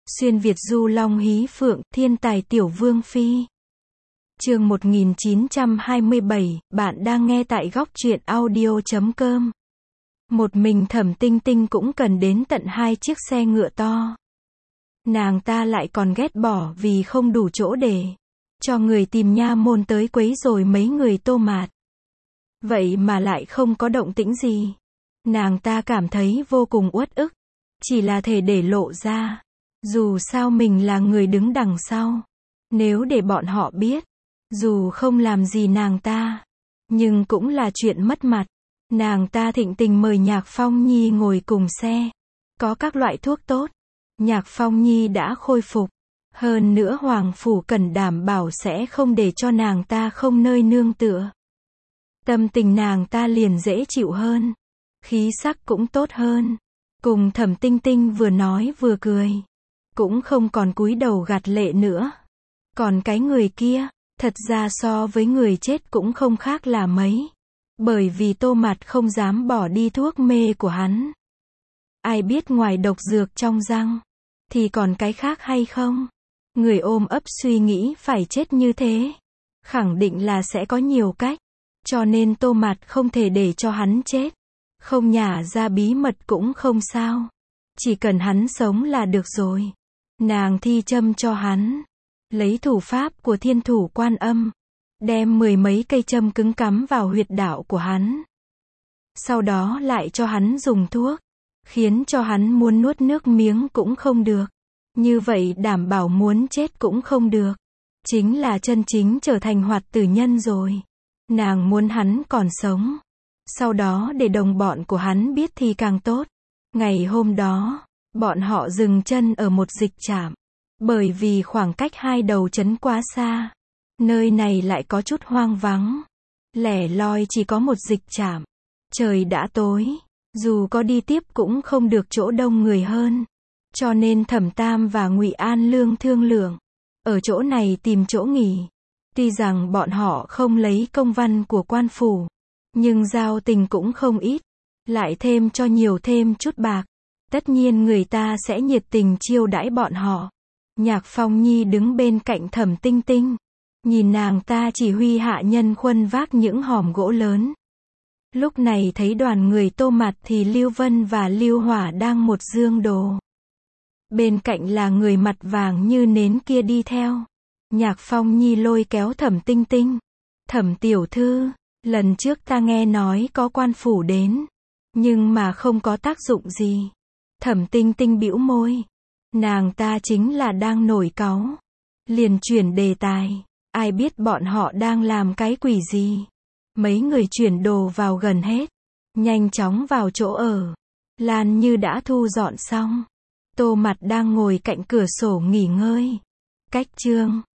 Xuyên Việt du long hí phượng, thiên tài tiểu vương phi. Chương 1927, bạn đang nghe tại góc truyện audio.com. Một mình Thẩm Tinh Tinh cũng cần đến tận 2 chiếc xe ngựa to. Nàng ta lại còn ghét bỏ vì không đủ chỗ để cho người tìm nha môn tới quấy rồi mấy người Tô Mạt. Vậy mà lại không có động tĩnh gì. Nàng ta cảm thấy vô cùng uất ức. Chỉ là thể để lộ ra. Dù sao mình là người đứng đằng sau. Nếu để bọn họ biết, dù không làm gì nàng ta, nhưng cũng là chuyện mất mặt. Nàng ta thịnh tình mời Nhạc Phong Nhi ngồi cùng xe. Có các loại thuốc tốt. Nhạc Phong Nhi đã khôi phục. Hơn nữa Hoàng Phủ cần đảm bảo sẽ không để cho nàng ta không nơi nương tựa. Tâm tình nàng ta liền dễ chịu hơn. Khí sắc cũng tốt hơn. Cùng Thẩm Tinh Tinh vừa nói vừa cười. Cũng không còn cúi đầu gạt lệ nữa. Còn cái người kia, thật ra so với người chết cũng không khác là mấy. Bởi vì Tô Mạt không dám bỏ đi thuốc mê của hắn. Ai biết ngoài độc dược trong răng, thì còn cái khác hay không? Người ôm ấp suy nghĩ phải chết như thế. Khẳng định là sẽ có nhiều cách. Cho nên Tô Mạt không thể để cho hắn chết. Không nhả ra bí mật cũng không sao. Chỉ cần hắn sống là được rồi. Nàng thi châm cho hắn. Lấy thủ pháp của Thiên Thủ Quan Âm. Đem 10 mấy cây châm cứng cắm vào huyệt đạo của hắn. Sau đó lại cho hắn dùng thuốc. Khiến cho hắn muốn nuốt nước miếng cũng không được. Như vậy đảm bảo muốn chết cũng không được. Chính là chân chính trở thành hoạt tử nhân rồi. Nàng muốn hắn còn sống. Sau đó để đồng bọn của hắn biết thì càng tốt. Ngày hôm đó, bọn họ dừng chân ở một dịch trạm. Bởi vì khoảng cách hai đầu trấn quá xa. Nơi này lại có chút hoang vắng. Lẻ loi chỉ có một dịch trạm. Trời đã tối. Dù có đi tiếp cũng không được chỗ đông người hơn. Cho nên Thẩm Tam và Ngụy An Lương thương lượng. Ở chỗ này tìm chỗ nghỉ. Tuy rằng bọn họ không lấy công văn của quan phủ. Nhưng giao tình cũng không ít. Lại thêm cho nhiều thêm chút bạc. Tất nhiên người ta sẽ nhiệt tình chiêu đãi bọn họ. Nhạc Phong Nhi đứng bên cạnh Thẩm Tinh Tinh. Nhìn nàng ta chỉ huy hạ nhân khuân vác những hòm gỗ lớn. Lúc này thấy đoàn người Tô Mạt thì Lưu Vân và Lưu Hỏa đang một dương đồ. Bên cạnh là người mặt vàng như nến kia đi theo. Nhạc Phong Nhi lôi kéo Thẩm Tinh Tinh. Thẩm tiểu thư, lần trước ta nghe nói có quan phủ đến. Nhưng mà không có tác dụng gì. Thẩm Tinh Tinh bĩu môi. Nàng ta chính là đang nổi cáu. Liền chuyển đề tài. Ai biết bọn họ đang làm cái quỷ gì. Mấy người chuyển đồ vào gần hết. Nhanh chóng vào chỗ ở. Lan Như đã thu dọn xong. Tô Mạt đang ngồi cạnh cửa sổ nghỉ ngơi. Cách chương